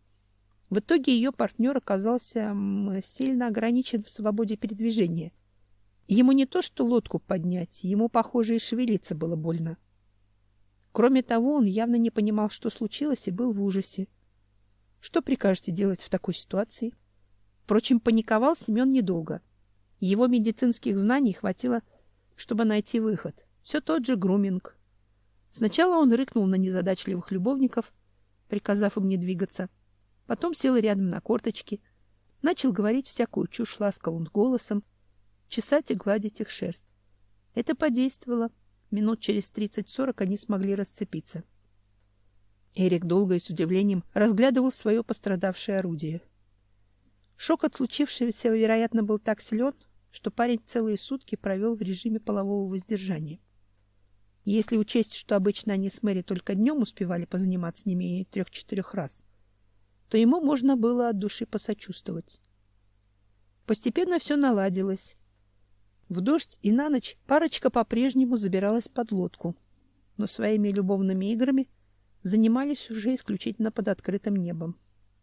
В итоге ее партнер оказался сильно ограничен в свободе передвижения. Ему не то что лодку поднять, ему, похоже, и шевелиться было больно. Кроме того, он явно не понимал, что случилось, и был в ужасе. Что прикажете делать в такой ситуации? Впрочем, паниковал Семен недолго. Его медицинских знаний хватило, чтобы найти выход. Все тот же груминг. Сначала он рыкнул на незадачливых любовников, приказав им не двигаться. Потом сел рядом на корточки, начал говорить всякую чушь ласковым голосом, чесать и гладить их шерсть. Это подействовало. Минут через 30-40 они смогли расцепиться. Эрик долго и с удивлением разглядывал свое пострадавшее орудие. Шок от случившегося, вероятно, был так силен, что парень целые сутки провел в режиме полового воздержания. Если учесть, что обычно они с Мэри только днем успевали позаниматься не менее 3-4 раз, то ему можно было от души посочувствовать. Постепенно все наладилось. В дождь и на ночь парочка по-прежнему забиралась под лодку, но своими любовными играми занимались уже исключительно под открытым небом.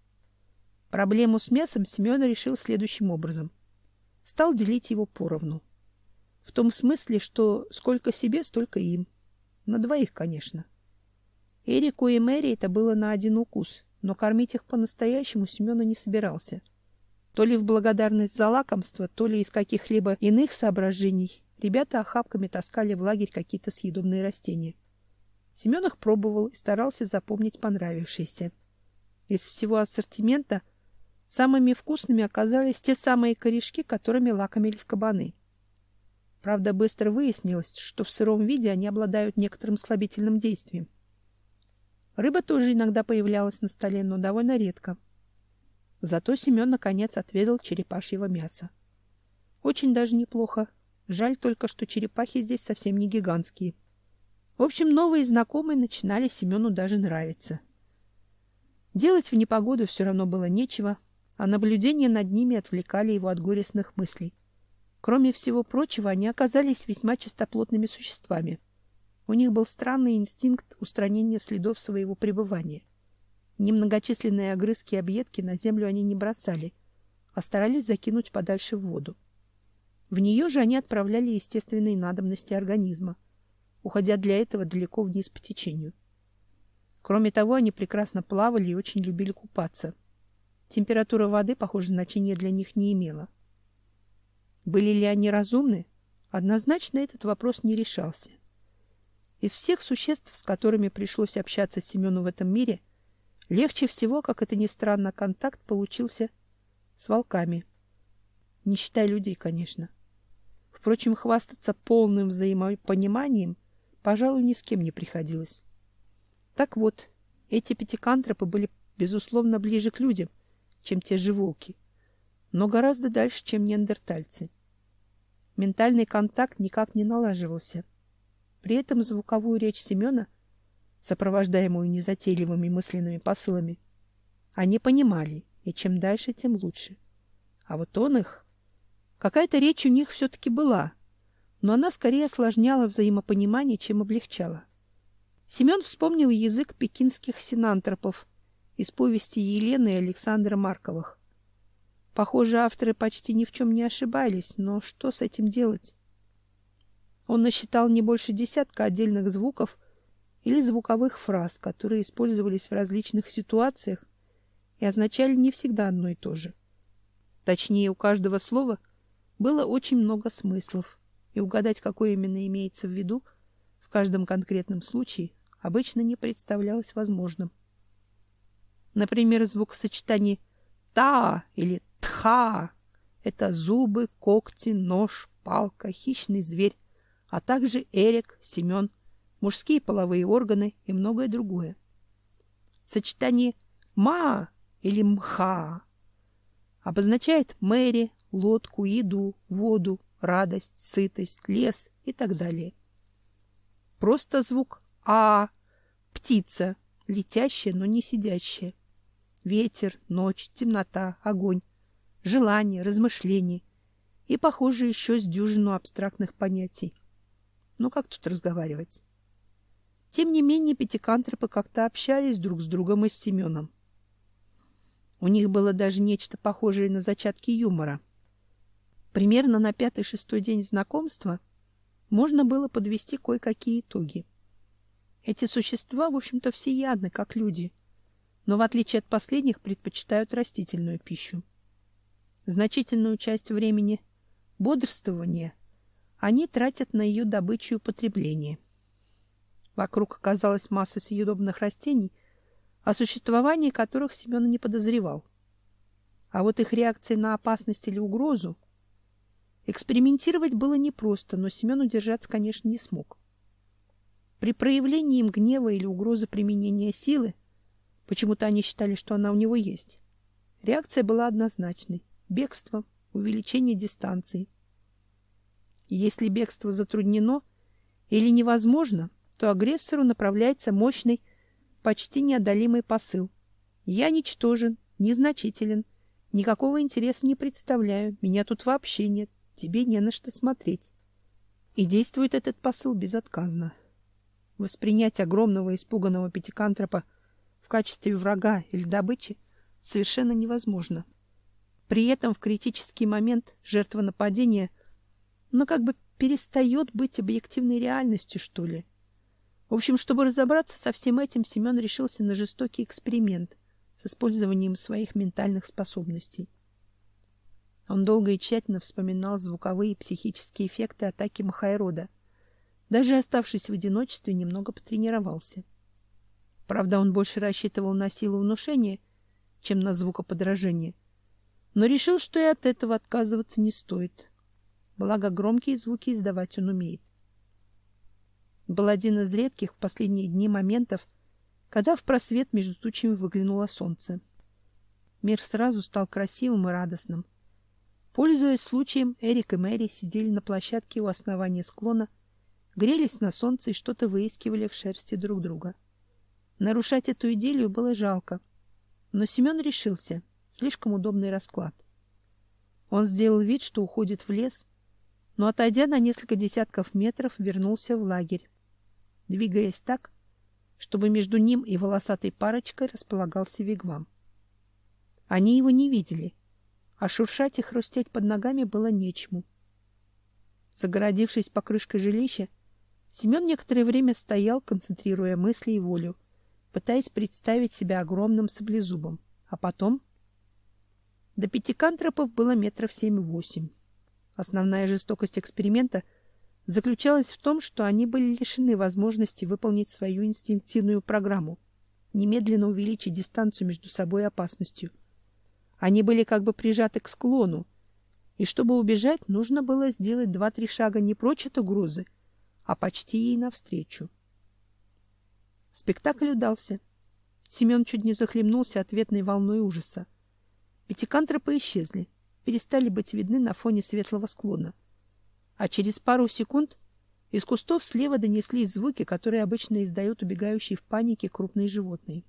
Проблему с мясом Семен решил следующим образом. Стал делить его поровну. В том смысле, что сколько себе, столько им. На двоих, конечно. Эрику и Мэри это было на один укус, но кормить их по-настоящему Семен не собирался. То ли в благодарность за лакомство, то ли из каких-либо иных соображений ребята охапками таскали в лагерь какие-то съедобные растения. Семен их пробовал и старался запомнить понравившиеся. Из всего ассортимента самыми вкусными оказались те самые корешки, которыми лакомились кабаны. Правда, быстро выяснилось, что в сыром виде они обладают некоторым слабительным действием. Рыба тоже иногда появлялась на столе, но довольно редко. Зато Семен наконец отведал черепашьего мяса. Очень даже неплохо. Жаль только, что черепахи здесь совсем не гигантские. В общем, новые знакомые начинали Семену даже нравиться. Делать в непогоду все равно было нечего, а наблюдения над ними отвлекали его от горестных мыслей. Кроме всего прочего, они оказались весьма чистоплотными существами. У них был странный инстинкт устранения следов своего пребывания. Немногочисленные огрызки и объедки на землю они не бросали, а старались закинуть подальше в воду. В нее же они отправляли естественные надобности организма, уходя для этого далеко вниз по течению. Кроме того, они прекрасно плавали и очень любили купаться. Температура воды, похоже, значения для них не имела. Были ли они разумны? Однозначно этот вопрос не решался. Из всех существ, с которыми пришлось общаться Семену в этом мире, легче всего, как это ни странно, контакт получился с волками. Не считая людей, конечно. Впрочем, хвастаться полным взаимопониманием, пожалуй, ни с кем не приходилось. Так вот, эти пятикантропы были, безусловно, ближе к людям, чем те же волки, но гораздо дальше, чем неандертальцы. Ментальный контакт никак не налаживался. При этом звуковую речь Семена, сопровождаемую незатейливыми мысленными посылами, они понимали, и чем дальше, тем лучше. А вот он их... Какая-то речь у них все-таки была, но она скорее осложняла взаимопонимание, чем облегчала. Семен вспомнил язык пекинских синантропов из повести Елены и Александра Марковых. Похоже, авторы почти ни в чем не ошибались, но что с этим делать? Он насчитал не больше десятка отдельных звуков или звуковых фраз, которые использовались в различных ситуациях и означали не всегда одно и то же. Точнее, у каждого слова было очень много смыслов, и угадать, какой именно имеется в виду в каждом конкретном случае, обычно не представлялось возможным. Например, звукосочетание «та» или «тха» — это зубы, когти, нож, палка, хищный зверь, а также Эрик, Семен, мужские половые органы и многое другое. Сочетание «ма» или «мха» обозначает Мэри, лодку, еду, воду, радость, сытость, лес и так далее. Просто звук «а» — птица, летящая, но не сидящая. Ветер, ночь, темнота, огонь, желание, размышление и, похоже, еще с дюжину абстрактных понятий. Ну как тут разговаривать? Тем не менее, пятикантропы как-то общались друг с другом и с Семеном. У них было даже нечто похожее на зачатки юмора. Примерно на 5-6 день знакомства можно было подвести кое-какие итоги. Эти существа, в общем-то, всеядны, как люди, но в отличие от последних предпочитают растительную пищу. Значительную часть времени бодрствования они тратят на ее добычу и употребление. Вокруг оказалась масса съедобных растений, о существовании которых Семен не подозревал. А вот их реакции на опасность или угрозу экспериментировать было непросто, но Семен удержаться, конечно, не смог. При проявлении им гнева или угрозы применения силы, почему-то они считали, что она у него есть, реакция была однозначной: бегство, увеличение дистанции. Если бегство затруднено или невозможно, то агрессору направляется мощный, почти неодолимый посыл: я ничтожен, незначителен, никакого интереса не представляю, меня тут вообще нет, тебе не на что смотреть. И действует этот посыл безотказно. Воспринять огромного испуганного пятикантропа в качестве врага или добычи совершенно невозможно. При этом в критический момент жертва нападения, как бы перестает быть объективной реальностью, что ли. В общем, чтобы разобраться со всем этим, Семен решился на жестокий эксперимент с использованием своих ментальных способностей. Он долго и тщательно вспоминал звуковые и психические эффекты атаки Махайрода. Даже оставшись в одиночестве, немного потренировался. Правда, он больше рассчитывал на силу внушения, чем на звукоподражание, но решил, что и от этого отказываться не стоит. Благо, громкие звуки издавать он умеет. Был один из редких в последние дни моментов, когда в просвет между тучами выглянуло солнце. Мир сразу стал красивым и радостным. Пользуясь случаем, Эрик и Мэри сидели на площадке у основания склона, грелись на солнце и что-то выискивали в шерсти друг друга. Нарушать эту идиллию было жалко, но Семен решился. Слишком удобный расклад. Он сделал вид, что уходит в лес, но, отойдя на несколько десятков метров, вернулся в лагерь, двигаясь так, чтобы между ним и волосатой парочкой располагался вигвам. Они его не видели, а шуршать и хрустеть под ногами было нечему. Загородившись покрышкой жилища, Семен некоторое время стоял, концентрируя мысли и волю, пытаясь представить себя огромным саблезубом, а потом... До пятикантропов было 7-8 метров. Основная жестокость эксперимента заключалась в том, что они были лишены возможности выполнить свою инстинктивную программу, немедленно увеличить дистанцию между собой и опасностью. Они были как бы прижаты к склону, и чтобы убежать, нужно было сделать 2-3 шага не прочь от угрозы, а почти ей навстречу. Спектакль удался. Семен чуть не захлебнулся ответной волной ужаса. Пятикантропы исчезли, перестали быть видны на фоне светлого склона. А через пару секунд из кустов слева донеслись звуки, которые обычно издают убегающие в панике крупные животные.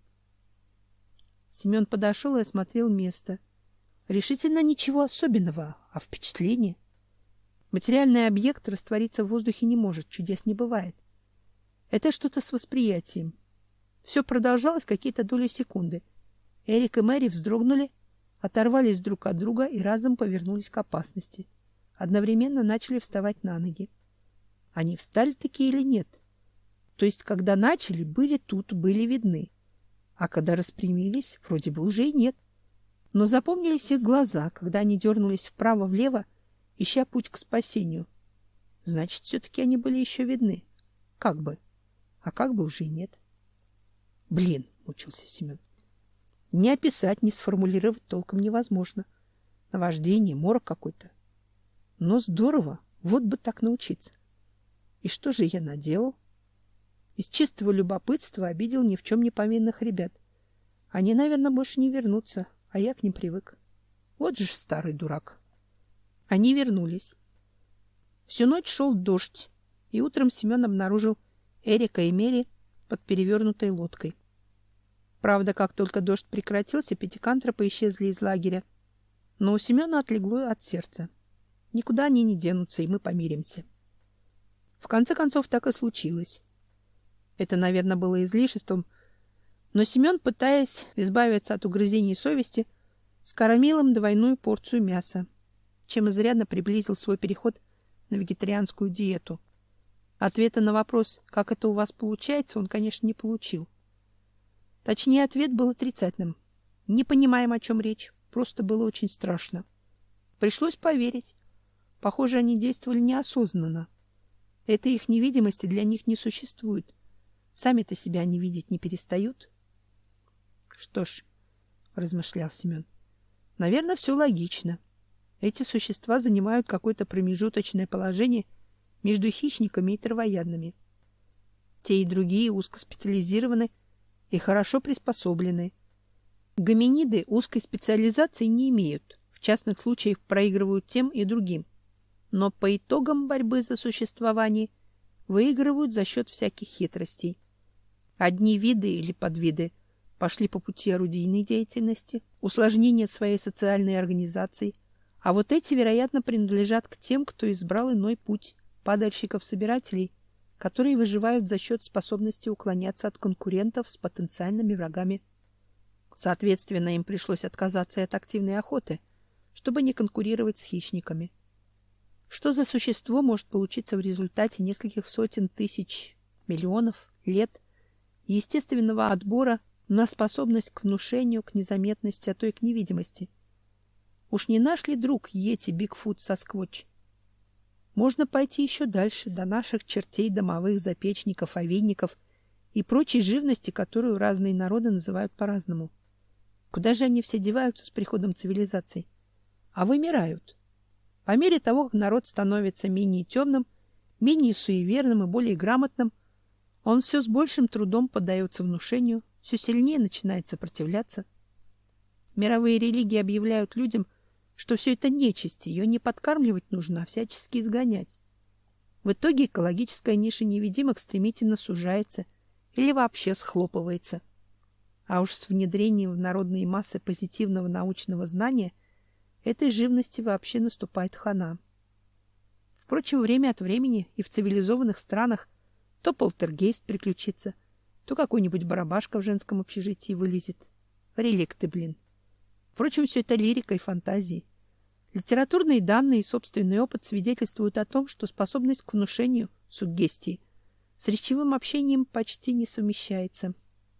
Семен подошел и осмотрел место. Решительно ничего особенного, а впечатление. Материальный объект раствориться в воздухе не может, чудес не бывает. Это что-то с восприятием. Все продолжалось какие-то доли секунды. Эрик и Мэри вздрогнули, оторвались друг от друга и разом повернулись к опасности. Одновременно начали вставать на ноги. Они встали-таки или нет? То есть, когда начали, были тут, были видны. А когда распрямились, вроде бы уже и нет. Но запомнились их глаза, когда они дернулись вправо-влево, ища путь к спасению. Значит, все-таки они были еще видны. Как бы. А как бы уже и нет. Блин, мучился Семен. Ни описать, ни сформулировать толком невозможно. Наваждение, морок какой-то. Но здорово, вот бы так научиться. И что же я наделал? Из чистого любопытства обидел ни в чем не повинных ребят. Они, наверное, больше не вернутся, а я к ним привык. Вот же ж старый дурак. Они вернулись. Всю ночь шел дождь, и утром Семен обнаружил Эрика и Мэри под перевернутой лодкой. Правда, как только дождь прекратился, пятикантропы исчезли из лагеря. Но у Семена отлегло от сердца. Никуда они не денутся, и мы помиримся. В конце концов, так и случилось. Это, наверное, было излишеством, но Семен, пытаясь избавиться от угрызений совести, скормил им двойную порцию мяса, чем изрядно приблизил свой переход на вегетарианскую диету. Ответа на вопрос, как это у вас получается, он, конечно, не получил. Точнее, ответ был отрицательным. Не понимаем, о чем речь, просто было очень страшно. Пришлось поверить. Похоже, они действовали неосознанно. Этой их невидимости для них не существует. Сами-то себя они видеть не перестают. Что ж, размышлял Семен, наверное, все логично. Эти существа занимают какое-то промежуточное положение между хищниками и травоядными. Те и другие узкоспециализированы и хорошо приспособлены. Гоминиды узкой специализации не имеют, в частных случаях проигрывают тем и другим, но по итогам борьбы за существование выигрывают за счет всяких хитростей. Одни виды или подвиды пошли по пути орудийной деятельности, усложнения своей социальной организации, а вот эти, вероятно, принадлежат к тем, кто избрал иной путь, падальщиков-собирателей, которые выживают за счет способности уклоняться от конкурентов с потенциальными врагами. Соответственно, им пришлось отказаться и от активной охоты, чтобы не конкурировать с хищниками. Что за существо может получиться в результате нескольких сотен тысяч, миллионов лет естественного отбора на способность к внушению, к незаметности, а то и к невидимости? Уж не наш ли друг Йети Бигфут Сасквотч? Можно пойти еще дальше, до наших чертей домовых, запечников, овейников и прочей живности, которую разные народы называют по-разному. Куда же они все деваются с приходом цивилизаций? А вымирают. По мере того, как народ становится менее темным, менее суеверным и более грамотным, он все с большим трудом поддается внушению, все сильнее начинает сопротивляться. Мировые религии объявляют людям, что все это нечисть, ее не подкармливать нужно, а всячески изгонять. В итоге экологическая ниша невидимок стремительно сужается или вообще схлопывается. А уж с внедрением в народные массы позитивного научного знания этой живности вообще наступает хана. Впрочем, время от времени и в цивилизованных странах то полтергейст приключится, то какой-нибудь барабашка в женском общежитии вылезет. Реликты, блин. Впрочем, все это лирика и фантазии. Литературные данные и собственный опыт свидетельствуют о том, что способность к внушению, суггестии, с речевым общением почти не совмещается.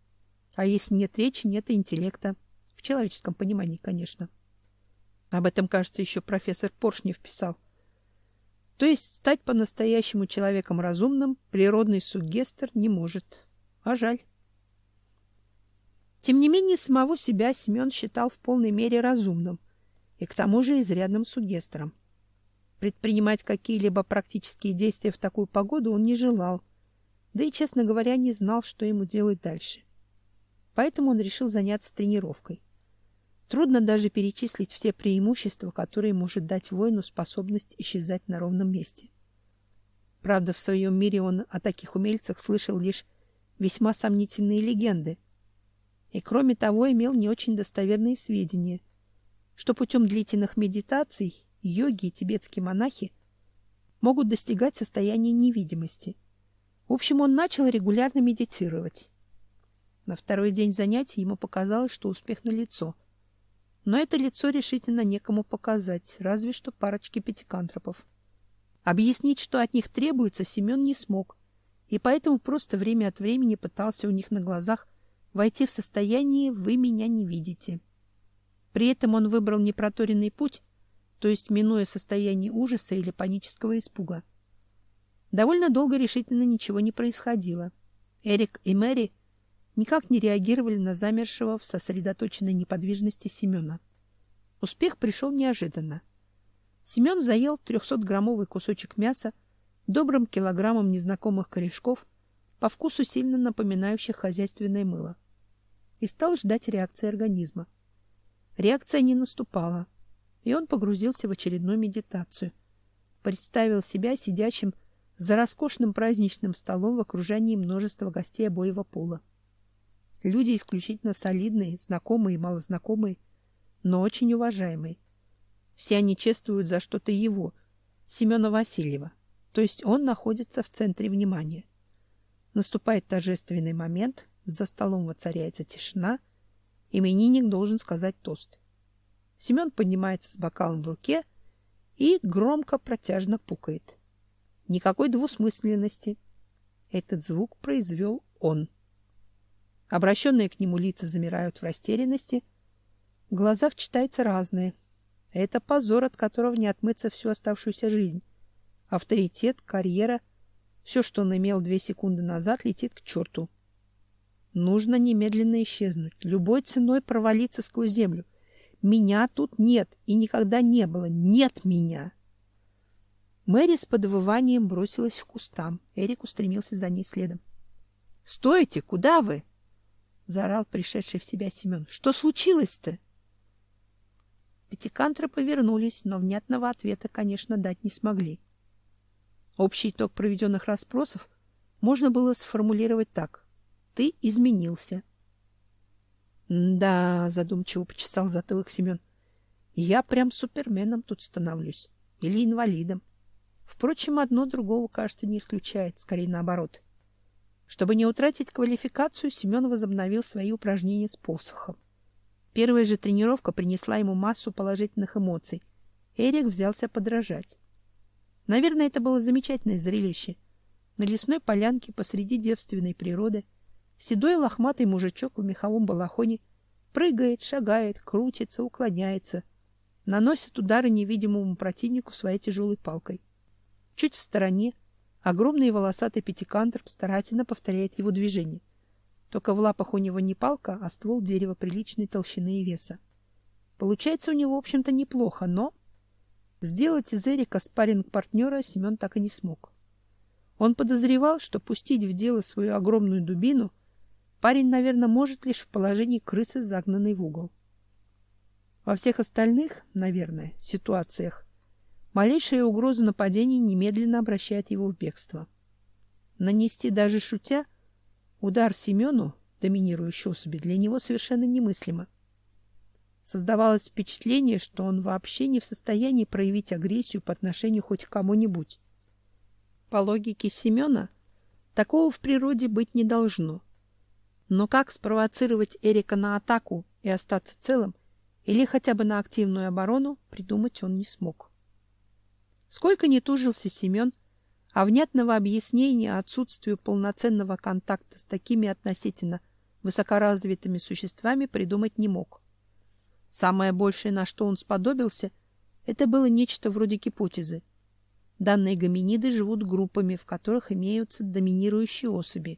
А если нет речи, нет и интеллекта. В человеческом понимании, конечно. Об этом, кажется, еще профессор Поршнев писал. То есть стать по-настоящему человеком разумным природный суггестер не может. А жаль. Тем не менее, самого себя Семен считал в полной мере разумным и к тому же изрядным суггестером. Предпринимать какие-либо практические действия в такую погоду он не желал, да и, честно говоря, не знал, что ему делать дальше. Поэтому он решил заняться тренировкой. Трудно даже перечислить все преимущества, которые может дать воину способность исчезать на ровном месте. Правда, в своем мире он о таких умельцах слышал лишь весьма сомнительные легенды. И, кроме того, имел не очень достоверные сведения, что путем длительных медитаций йоги и тибетские монахи могут достигать состояния невидимости. В общем, он начал регулярно медитировать. На второй день занятий ему показалось, что успех налицо. Но это лицо решительно некому показать, разве что парочке пятикантропов. Объяснить, что от них требуется, Семен не смог, и поэтому просто время от времени пытался у них на глазах войти в состояние «вы меня не видите». При этом он выбрал непроторенный путь, то есть минуя состояние ужаса или панического испуга. Довольно долго решительно ничего не происходило. Эрик и Мэри никак не реагировали на замершего в сосредоточенной неподвижности Семена. Успех пришел неожиданно. Семен заел 300-граммовый кусочек мяса добрым килограммом незнакомых корешков, по вкусу сильно напоминающих хозяйственное мыло, и стал ждать реакции организма. Реакция не наступала, и он погрузился в очередную медитацию. Представил себя сидящим за роскошным праздничным столом в окружении множества гостей обоего пола. Люди исключительно солидные, знакомые и малознакомые, но очень уважаемые. Все они чествуют за что-то его, Семена Васильева, То есть он находится в центре внимания. Наступает торжественный момент, за столом воцаряется тишина, именинник должен сказать тост. Семен поднимается с бокалом в руке и громко протяжно пукает. Никакой двусмысленности. Этот звук произвел он. Обращенные к нему лица замирают в растерянности. В глазах читается разное. Это позор, от которого не отмыться всю оставшуюся жизнь. Авторитет, карьера, все, что он имел 2 секунды назад, летит к черту. Нужно немедленно исчезнуть, любой ценой провалиться сквозь землю. Меня тут нет и никогда не было. Нет меня. Мэри с подвыванием бросилась к кустам. Эрик устремился за ней следом. — Стойте! Куда вы? — заорал пришедший в себя Семен. — Что случилось-то? Пятикантры повернулись, но внятного ответа, конечно, дать не смогли. Общий итог проведенных расспросов можно было сформулировать так: ты изменился. Да, задумчиво почесал затылок Семен. Я прям суперменом тут становлюсь или инвалидом. Впрочем, одно другого, кажется, не исключает, скорее наоборот. Чтобы не утратить квалификацию, Семен возобновил свои упражнения с посохом. Первая же тренировка принесла ему массу положительных эмоций. Эрик взялся подражать. Наверное, это было замечательное зрелище. На лесной полянке посреди девственной природы седой лохматый мужичок в меховом балахоне прыгает, шагает, крутится, уклоняется, наносит удары невидимому противнику своей тяжелой палкой. Чуть в стороне огромный волосатый пятикантроп старательно повторяет его движение. Только в лапах у него не палка, а ствол дерева приличной толщины и веса. Получается у него, в общем-то, неплохо, но сделать из Эрика спарринг-партнера Семен так и не смог. Он подозревал, что пустить в дело свою огромную дубину парень, наверное, может лишь в положении крысы, загнанной в угол. Во всех остальных, наверное, ситуациях малейшая угроза нападения немедленно обращает его в бегство. Нанести даже шутя удар Семену, доминирующей особи, для него совершенно немыслимо. Создавалось впечатление, что он вообще не в состоянии проявить агрессию по отношению хоть к кому-нибудь. По логике Семена, такого в природе быть не должно. Но как спровоцировать Эрика на атаку и остаться целым, или хотя бы на активную оборону, придумать он не смог. Сколько ни тужился Семен, а внятного объяснения отсутствию полноценного контакта с такими относительно высокоразвитыми существами придумать не мог. Самое большее, на что он сподобился, это было нечто вроде гипотезы. Данные гоминиды живут группами, в которых имеются доминирующие особи.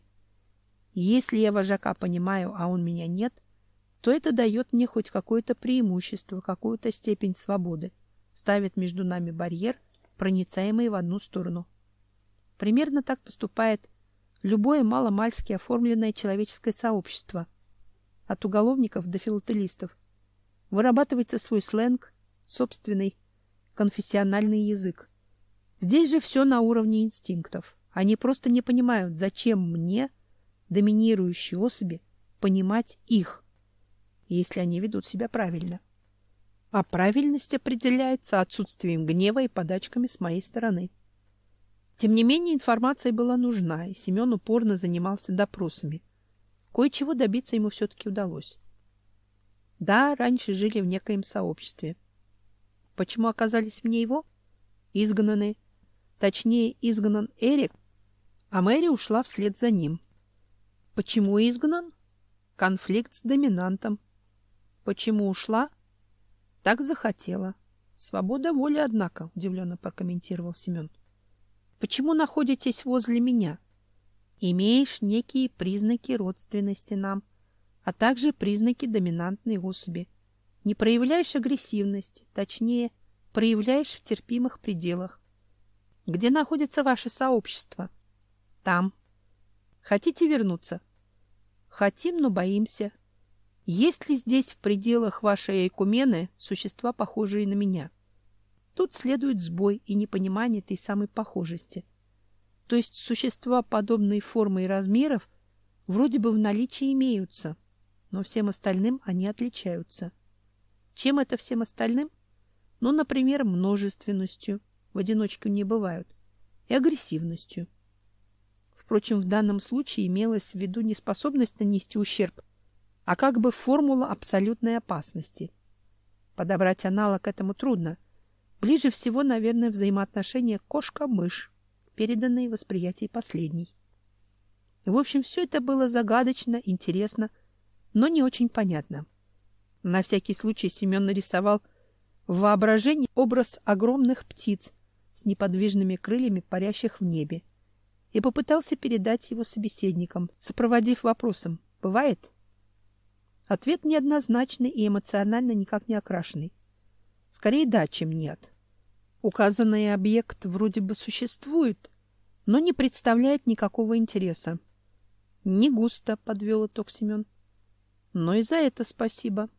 Если я вожака понимаю, а он меня нет, то это дает мне хоть какое-то преимущество, какую-то степень свободы, ставит между нами барьер, проницаемый в одну сторону. Примерно так поступает любое маломальски оформленное человеческое сообщество. От уголовников до филателистов. Вырабатывается свой сленг, собственный конфессиональный язык. Здесь же все на уровне инстинктов. Они просто не понимают, зачем мне, доминирующие особи, понимать их, если они ведут себя правильно. А правильность определяется отсутствием гнева и подачками с моей стороны. Тем не менее, информация была нужна, и Семен упорно занимался допросами. Кое-чего добиться ему все-таки удалось. Да, раньше жили в некоем сообществе. Почему оказались вне его? Изгнаны. Точнее, изгнан Эрик, а Мэри ушла вслед за ним. Почему изгнан? Конфликт с доминантом. Почему ушла? Так захотела. Свобода воли, однако, удивленно прокомментировал Семен. Почему находитесь возле меня? Имеешь некие признаки родственности нам, а также признаки доминантной особи. Не проявляешь агрессивности, точнее, проявляешь в терпимых пределах. Где находится ваше сообщество? Там. Хотите вернуться? Хотим, но боимся. Есть ли здесь в пределах вашей эйкумены существа, похожие на меня? Тут следует сбой и непонимание этой самой похожести. То есть существа подобной формы и размеров вроде бы в наличии имеются, но всем остальным они отличаются. Чем это всем остальным? Ну, например, множественностью. В одиночку не бывают. и агрессивностью. Впрочем, в данном случае имелась в виду не способность нанести ущерб, а как бы формула абсолютной опасности. Подобрать аналог этому трудно. Ближе всего, наверное, взаимоотношения кошка-мышь, переданные в восприятии последней. В общем, все это было загадочно, интересно, но не очень понятно. На всякий случай Семен нарисовал в воображении образ огромных птиц с неподвижными крыльями, парящих в небе, и попытался передать его собеседникам, сопроводив вопросом: «Бывает?» Ответ неоднозначный и эмоционально никак не окрашенный. Скорее да, чем нет. Указанный объект вроде бы существует, но не представляет никакого интереса. Не густо, подвел итог Семен. Но и за это спасибо.